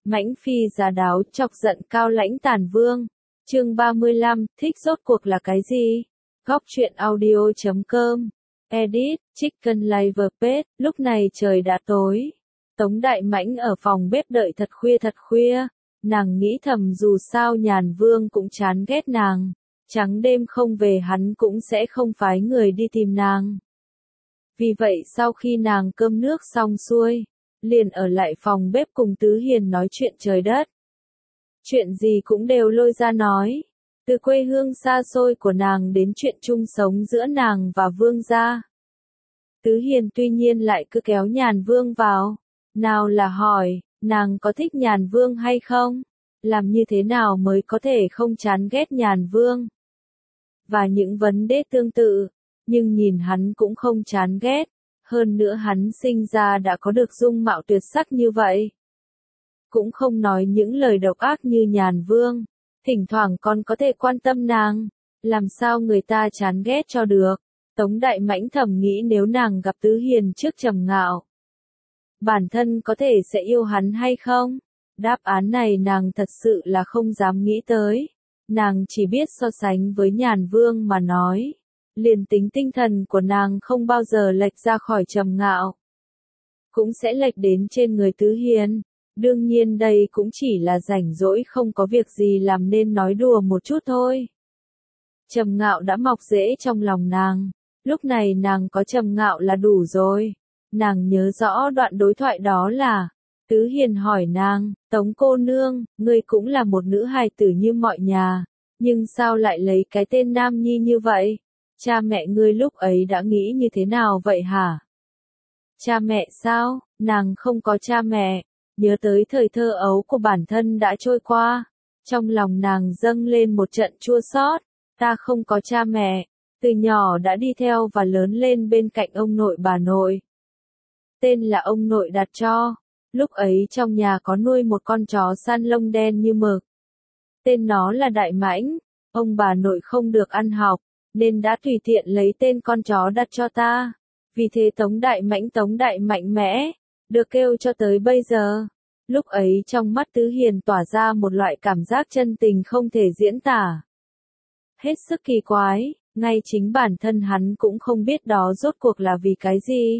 Mãnh phi giá đáo chọc giận Cao Lãnh Tản Vương. Chương 35, thích rốt cuộc là cái gì? Góc truyện audio.com. Edit, Chicken Live Page. Lúc này trời đã tối. Tống Đại Mãnh ở phòng bếp đợi thật khuya. Nàng nghĩ thầm dù sao Nhàn Vương cũng chán ghét nàng. Trắng đêm không về hắn cũng sẽ không phái người đi tìm nàng. Vì vậy sau khi nàng cơm nước xong xuôi, liền ở lại phòng bếp cùng Tứ Hiền nói chuyện trời đất. Chuyện gì cũng đều lôi ra nói. Từ quê hương xa xôi của nàng đến chuyện chung sống giữa nàng và Vương gia. Tứ Hiền tuy nhiên lại cứ kéo Nhàn Vương vào. Nào là hỏi, nàng có thích Nhàn Vương hay không? Làm như thế nào mới có thể không chán ghét Nhàn Vương? Và những vấn đề tương tự, nhưng nhìn hắn cũng không chán ghét. Hơn nữa hắn sinh ra đã có được dung mạo tuyệt sắc như vậy. Cũng không nói những lời độc ác như Nhàn Vương. Thỉnh thoảng còn có thể quan tâm nàng. Làm sao người ta chán ghét cho được. Tống Đại Mãnh thầm nghĩ nếu nàng gặp Tứ Hiền trước Trầm Ngạo, bản thân có thể sẽ yêu hắn hay không? Đáp án này nàng thật sự là không dám nghĩ tới. Nàng chỉ biết so sánh với Nhàn Vương mà nói. Liền tính tinh thần của nàng không bao giờ lệch ra khỏi Trầm Ngạo, cũng sẽ lệch đến trên người Tứ Hiền. Đương nhiên đây cũng chỉ là rảnh rỗi không có việc gì làm nên nói đùa một chút thôi. Trầm Ngạo đã mọc rễ trong lòng nàng. Lúc này nàng có Trầm Ngạo là đủ rồi. Nàng nhớ rõ đoạn đối thoại đó là, Tứ Hiền hỏi nàng, Tống cô nương, ngươi cũng là một nữ hài tử như mọi nhà, nhưng sao lại lấy cái tên Nam Nhi như vậy? Cha mẹ ngươi lúc ấy đã nghĩ như thế nào vậy hả? Cha mẹ sao? Nàng không có cha mẹ. Nhớ tới thời thơ ấu của bản thân đã trôi qua. Trong lòng nàng dâng lên một trận chua xót. Ta không có cha mẹ. Từ nhỏ đã đi theo và lớn lên bên cạnh ông nội bà nội. Tên là ông nội đặt cho. Lúc ấy trong nhà có nuôi một con chó săn lông đen như mực. Tên nó là Đại Mãnh. Ông bà nội không được ăn học, nên đã tùy tiện lấy tên con chó đặt cho ta. Vì thế Tống Đại mạnh mẽ, được kêu cho tới bây giờ. Lúc ấy trong mắt Tứ Hiền tỏa ra một loại cảm giác chân tình không thể diễn tả. Hết sức kỳ quái, ngay chính bản thân hắn cũng không biết đó rốt cuộc là vì cái gì.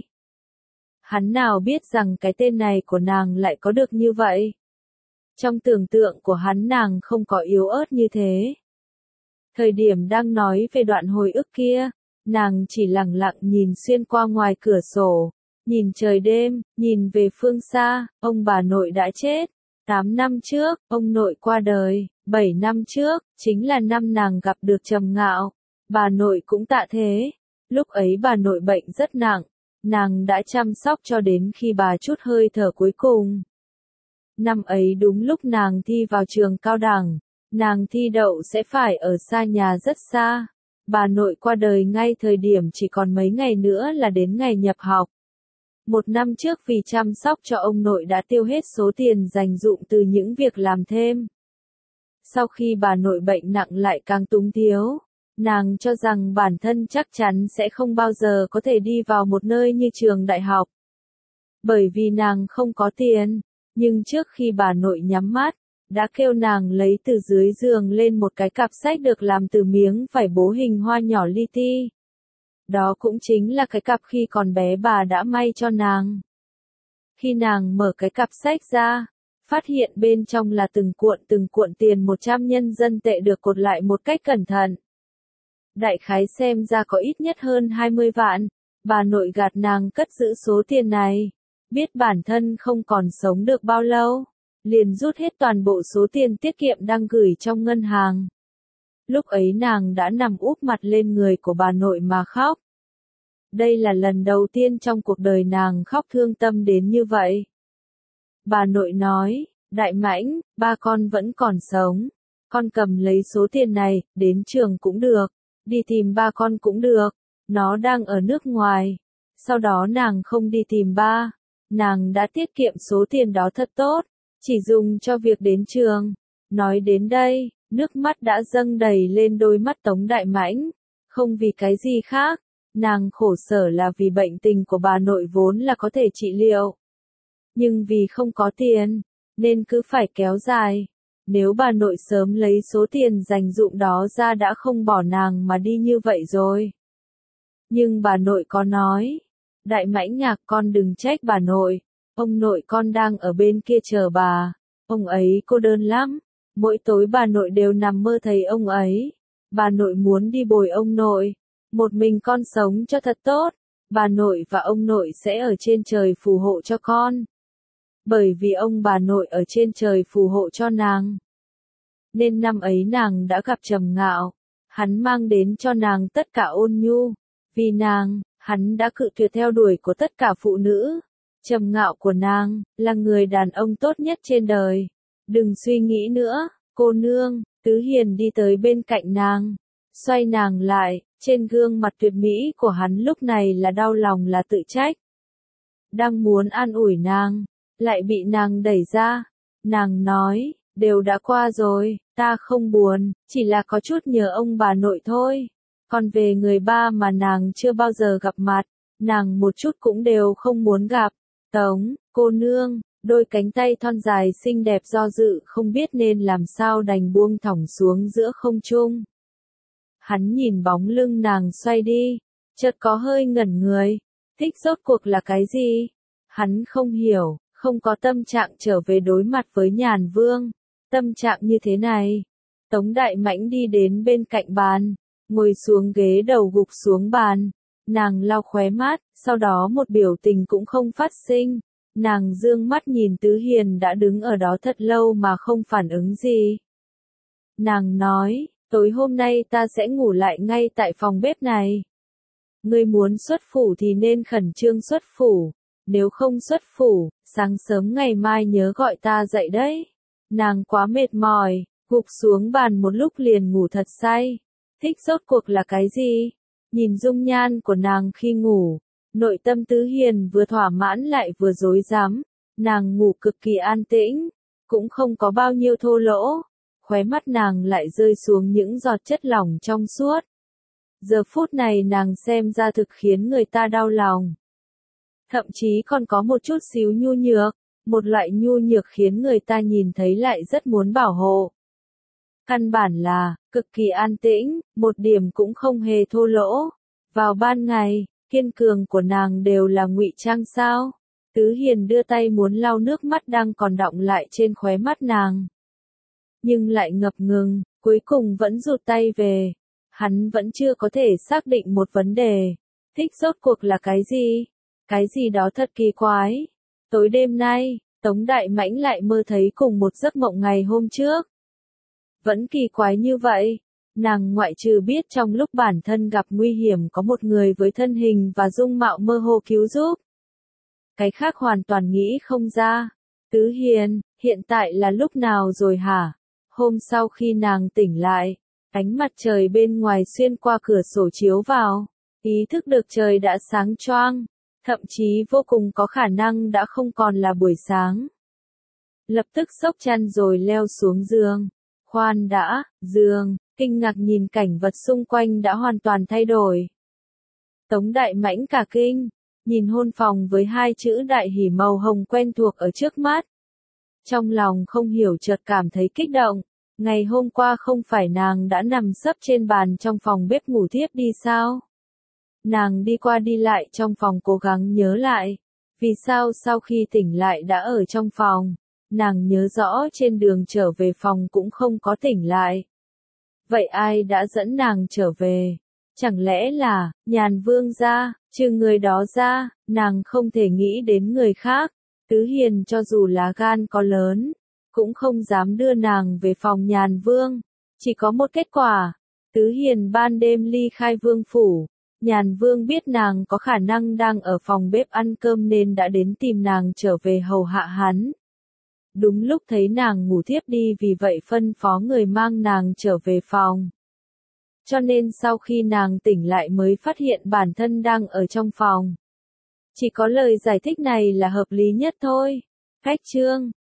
Hắn nào biết rằng cái tên này của nàng lại có được như vậy. Trong tưởng tượng của hắn nàng không có yếu ớt như thế. Thời điểm đang nói về đoạn hồi ức kia, nàng chỉ lặng lặng nhìn xuyên qua ngoài cửa sổ, nhìn trời đêm, nhìn về phương xa. Ông bà nội đã chết. 8 năm trước, ông nội qua đời. 7 năm trước, chính là năm nàng gặp được Trầm Ngạo. Bà nội cũng tạ thế. Lúc ấy bà nội bệnh rất nặng. Nàng đã chăm sóc cho đến khi bà chút hơi thở cuối cùng. Năm ấy đúng lúc nàng thi vào trường cao đẳng. Nàng thi đậu sẽ phải ở xa nhà rất xa. Bà nội qua đời ngay thời điểm chỉ còn mấy ngày nữa là đến ngày nhập học. 1 năm trước vì chăm sóc cho ông nội đã tiêu hết số tiền dành dụm từ những việc làm thêm. Sau khi bà nội bệnh nặng lại càng túng thiếu, nàng cho rằng bản thân chắc chắn sẽ không bao giờ có thể đi vào một nơi như trường đại học. Bởi vì nàng không có tiền, nhưng trước khi bà nội nhắm mắt, đã kêu nàng lấy từ dưới giường lên một cái cặp sách được làm từ miếng vải bố hình hoa nhỏ li ti. Đó cũng chính là cái cặp khi còn bé bà đã may cho nàng. Khi nàng mở cái cặp sách ra, phát hiện bên trong là từng cuộn tiền 100 nhân dân tệ được cột lại một cách cẩn thận. Đại khái xem ra có ít nhất hơn 20 vạn, bà nội gạt nàng cất giữ số tiền này. Biết bản thân không còn sống được bao lâu, liền rút hết toàn bộ số tiền tiết kiệm đang gửi trong ngân hàng. Lúc ấy nàng đã nằm úp mặt lên người của bà nội mà khóc. Đây là lần đầu tiên trong cuộc đời nàng khóc thương tâm đến như vậy. Bà nội nói, Đại Mãnh, ba con vẫn còn sống. Con cầm lấy số tiền này, đến trường cũng được, đi tìm ba con cũng được. Nó đang ở nước ngoài. Sau đó nàng không đi tìm ba. Nàng đã tiết kiệm số tiền đó thật tốt, chỉ dùng cho việc đến trường. Nói đến đây, nước mắt đã dâng đầy lên đôi mắt Tống Đại Mãnh. Không vì cái gì khác, nàng khổ sở là vì bệnh tình của bà nội vốn là có thể trị liệu. Nhưng vì không có tiền, nên cứ phải kéo dài. Nếu bà nội sớm lấy số tiền dành dụm đó ra đã không bỏ nàng mà đi như vậy rồi. Nhưng bà nội có nói, Đại Mãnh Nhạc con đừng trách bà nội, ông nội con đang ở bên kia chờ bà, ông ấy cô đơn lắm, mỗi tối bà nội đều nằm mơ thấy ông ấy, bà nội muốn đi bồi ông nội, một mình con sống cho thật tốt, bà nội và ông nội sẽ ở trên trời phù hộ cho con. Bởi vì ông bà nội ở trên trời phù hộ cho nàng. Nên năm ấy nàng đã gặp Trầm Ngạo, hắn mang đến cho nàng tất cả ôn nhu, vì nàng, hắn đã cự tuyệt theo đuổi của tất cả phụ nữ. Trầm Ngạo của nàng, là người đàn ông tốt nhất trên đời. Đừng suy nghĩ nữa, cô nương, Tứ Hiền đi tới bên cạnh nàng, xoay nàng lại, trên gương mặt tuyệt mỹ của hắn lúc này là đau lòng là tự trách. Đang muốn an ủi nàng, lại bị nàng đẩy ra, nàng nói, đều đã qua rồi, ta không buồn, chỉ là có chút nhớ ông bà nội thôi. Còn về người ba mà nàng chưa bao giờ gặp mặt, nàng một chút cũng đều không muốn gặp. Tống, cô nương, đôi cánh tay thon dài xinh đẹp do dự không biết nên làm sao đành buông thõng xuống giữa không trung. Hắn nhìn bóng lưng nàng xoay đi, chợt có hơi ngẩn người, thích rốt cuộc là cái gì? Hắn không hiểu, không có tâm trạng trở về đối mặt với Nhàn Vương. Tâm trạng như thế này. Tống Đại Mãnh đi đến bên cạnh bàn, ngồi xuống ghế đầu gục xuống bàn. Nàng lau khóe mắt, sau đó một biểu tình cũng không phát sinh. Nàng dương mắt nhìn Tứ Hiền đã đứng ở đó thật lâu mà không phản ứng gì. Nàng nói, tối hôm nay ta sẽ ngủ lại ngay tại phòng bếp này. Ngươi muốn xuất phủ thì nên khẩn trương xuất phủ. Nếu không xuất phủ, sáng sớm ngày mai nhớ gọi ta dậy đấy. Nàng quá mệt mỏi, gục xuống bàn một lúc liền ngủ thật say. Thích rốt cuộc là cái gì? Nhìn dung nhan của nàng khi ngủ, nội tâm Tứ Hiền vừa thỏa mãn lại vừa rối rắm. Nàng ngủ cực kỳ an tĩnh, cũng không có bao nhiêu thô lỗ. Khóe mắt nàng lại rơi xuống những giọt chất lỏng trong suốt. Giờ phút này nàng xem ra thực khiến người ta đau lòng. Thậm chí còn có một chút xíu nhu nhược, một loại nhu nhược khiến người ta nhìn thấy lại rất muốn bảo hộ. Căn bản là, cực kỳ an tĩnh, một điểm cũng không hề thô lỗ. Vào ban ngày, kiên cường của nàng đều là ngụy trang sao? Tứ Hiền đưa tay muốn lau nước mắt đang còn đọng lại trên khóe mắt nàng. Nhưng lại ngập ngừng, cuối cùng vẫn rụt tay về. Hắn vẫn chưa có thể xác định một vấn đề. Thích rốt cuộc là cái gì? Cái gì đó thật kỳ quái. Tối đêm nay, Tống Đại Mãnh lại mơ thấy cùng một giấc mộng ngày hôm trước. Vẫn kỳ quái như vậy, nàng ngoại trừ biết trong lúc bản thân gặp nguy hiểm có một người với thân hình và dung mạo mơ hồ cứu giúp. Cái khác hoàn toàn nghĩ không ra. Tứ Hiền, hiện tại là lúc nào rồi hả? Hôm sau khi nàng tỉnh lại, ánh mặt trời bên ngoài xuyên qua cửa sổ chiếu vào, ý thức được trời đã sáng choang. Thậm chí vô cùng có khả năng đã không còn là buổi sáng. Lập tức xốc chăn rồi leo xuống giường. Khoan đã, giường, kinh ngạc nhìn cảnh vật xung quanh đã hoàn toàn thay đổi. Tống Đại Mãnh cả kinh, nhìn hôn phòng với hai chữ đại hỉ màu hồng quen thuộc ở trước mắt. Trong lòng không hiểu chợt cảm thấy kích động. Ngày hôm qua không phải nàng đã nằm sấp trên bàn trong phòng bếp ngủ thiếp đi sao? Nàng đi qua đi lại trong phòng cố gắng nhớ lại. Vì sao sau khi tỉnh lại đã ở trong phòng? Nàng nhớ rõ trên đường trở về phòng cũng không có tỉnh lại. Vậy ai đã dẫn nàng trở về? Chẳng lẽ là, Nhàn Vương gia? Trừ người đó ra, nàng không thể nghĩ đến người khác. Tứ Hiền cho dù lá gan có lớn, cũng không dám đưa nàng về phòng Nhàn Vương. Chỉ có một kết quả. Tứ Hiền ban đêm ly khai vương phủ. Nhàn Vương biết nàng có khả năng đang ở phòng bếp ăn cơm nên đã đến tìm nàng trở về hầu hạ hắn. Đúng lúc thấy nàng ngủ thiếp đi vì vậy phân phó người mang nàng trở về phòng. Cho nên sau khi nàng tỉnh lại mới phát hiện bản thân đang ở trong phòng. Chỉ có lời giải thích này là hợp lý nhất thôi. Cách chương